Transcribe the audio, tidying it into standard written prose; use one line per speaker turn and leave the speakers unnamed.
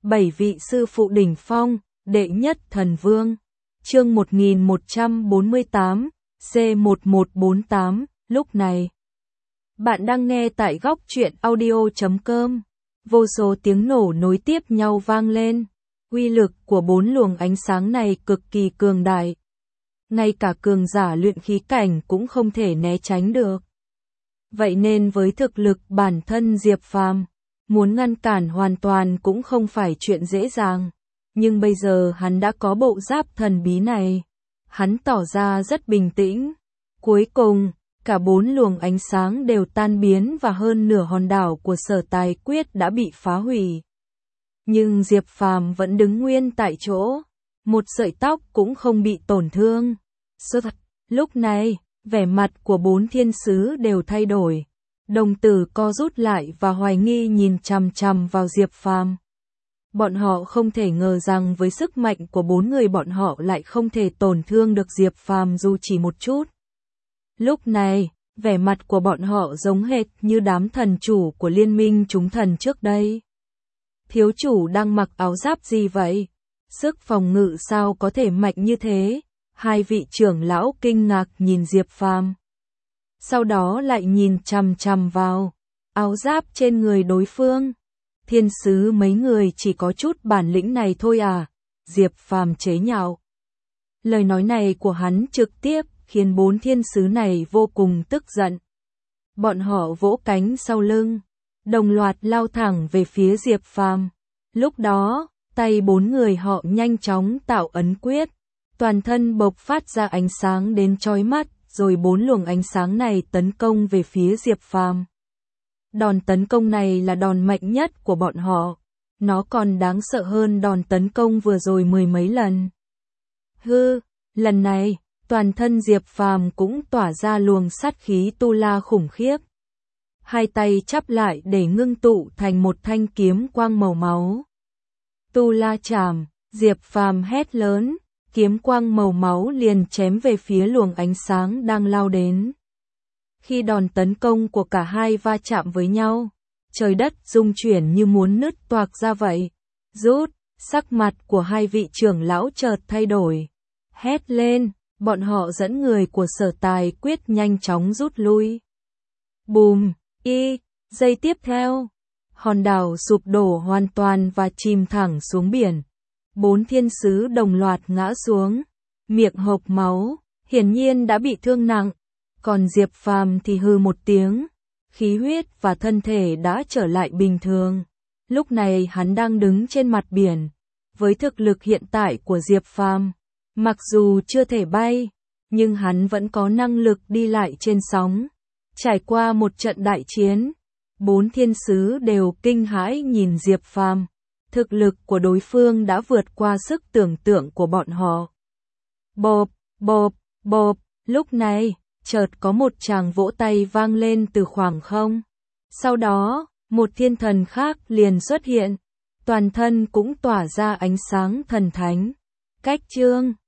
7 vị sư phụ đỉnh phong, đệ nhất thần vương. Chương 1148, C1148, lúc này. Bạn đang nghe tại góc truyện audio.com. Vô số tiếng nổ nối tiếp nhau vang lên. Uy lực của 4 luồng ánh sáng này cực kỳ cường đại. Ngay cả cường giả luyện khí cảnh cũng không thể né tránh được. Vậy nên với thực lực bản thân Diệp Phàm, muốn ngăn cản hoàn toàn cũng không phải chuyện dễ dàng. Nhưng bây giờ hắn đã có bộ giáp thần bí này. Hắn tỏ ra rất bình tĩnh. Cuối cùng, cả 4 luồng ánh sáng đều tan biến và hơn nửa hòn đảo của Sở Tài Quyết đã bị phá hủy. Nhưng Diệp Phàm vẫn đứng nguyên tại chỗ. Một sợi tóc cũng không bị tổn thương. Lúc này, vẻ mặt của 4 thiên sứ đều thay đổi. Đồng tử co rút lại và hoài nghi nhìn chằm chằm vào Diệp Phàm. Bọn họ không thể ngờ rằng với sức mạnh của 4 người bọn họ lại không thể tổn thương được Diệp Phàm dù chỉ một chút. Lúc này, vẻ mặt của bọn họ giống hệt như đám thần chủ của liên minh chúng thần trước đây. Thiếu chủ đang mặc áo giáp gì vậy? Sức phòng ngự sao có thể mạnh như thế? Hai vị trưởng lão kinh ngạc nhìn Diệp Phàm. Sau đó lại nhìn chằm chằm vào áo giáp trên người đối phương. Thiên sứ mấy người chỉ có chút bản lĩnh này thôi à? Diệp Phàm chế nhạo. Lời nói này của hắn trực tiếp khiến 4 thiên sứ này vô cùng tức giận. Bọn họ vỗ cánh sau lưng, đồng loạt lao thẳng về phía Diệp Phàm. Lúc đó, tay 4 người họ nhanh chóng tạo ấn quyết, toàn thân bộc phát ra ánh sáng đến chói mắt, rồi 4 luồng ánh sáng này tấn công về phía Diệp Phàm. Đòn tấn công này là đòn mạnh nhất của bọn họ. Nó còn đáng sợ hơn đòn tấn công vừa rồi mười mấy lần. Lần này, toàn thân Diệp Phàm cũng tỏa ra luồng sát khí tu la khủng khiếp. Hai tay chắp lại để ngưng tụ thành một thanh kiếm quang màu máu. Tu la chảm, Diệp Phàm hét lớn, kiếm quang màu máu liền chém về phía luồng ánh sáng đang lao đến. Khi đòn tấn công của cả hai va chạm với nhau, trời đất rung chuyển như muốn nứt toạc ra vậy. Sắc mặt của hai vị trưởng lão chợt thay đổi. Hét lên, bọn họ dẫn người của Sở Tài Quyết nhanh chóng rút lui. Bùm, giây tiếp theo, hòn đảo sụp đổ hoàn toàn và chìm thẳng xuống biển. 4 thiên sứ đồng loạt ngã xuống, miệng hộc máu, hiển nhiên đã bị thương nặng. Còn Diệp Phàm thì hừ một tiếng, khí huyết và thân thể đã trở lại bình thường. Lúc này hắn đang đứng trên mặt biển. Với thực lực hiện tại của Diệp Phàm, mặc dù chưa thể bay, nhưng hắn vẫn có năng lực đi lại trên sóng. Trải qua một trận đại chiến, 4 thiên sứ đều kinh hãi nhìn Diệp Phàm. Thực lực của đối phương đã vượt qua sức tưởng tượng của bọn họ. Bộp, bộp, bộp, lúc này, chợt có một tràng vỗ tay vang lên từ khoảng không. Sau đó, một thiên thần khác liền xuất hiện, toàn thân cũng tỏa ra ánh sáng thần thánh. Cách chương